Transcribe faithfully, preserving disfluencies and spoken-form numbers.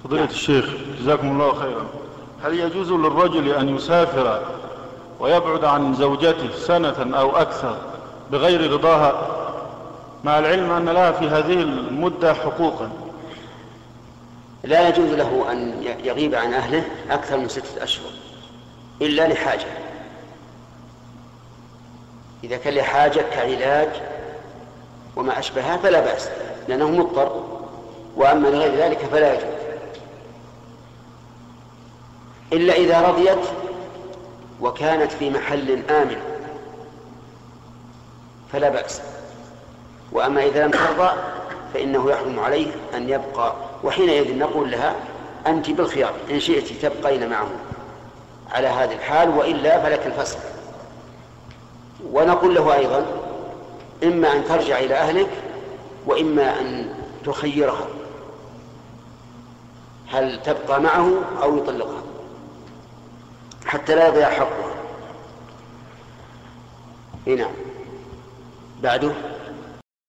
فضيلة الشيخ جزاكم الله خيرا، هل يجوز للرجل أن يسافر ويبعد عن زوجته سنة أو أكثر بغير رضاها، مع العلم أن لها في هذه المدة حقوقا؟ لا يجوز له أن يغيب عن أهله أكثر من ستة أشهر إلا لحاجة. إذا كان لحاجة كعلاج وما أشبهها فلا بأس لأنه مضطر، وأما لغير ذلك فلا يجوز، إلا إذا رضيت وكانت في محل آمن فلا بأس. وأما إذا لم ترضى فإنه يحرم عليه أن يبقى، وحينئذ نقول لها أنت بالخيار، إن شئت تبقين معه على هذه الحال وإلا فلك الفسخ. ونقول له أيضا إما أن ترجع إلى أهلك وإما أن تخيرها هل تبقى معه أو يطلقها حتى لا يضيع حقها. هنا بعده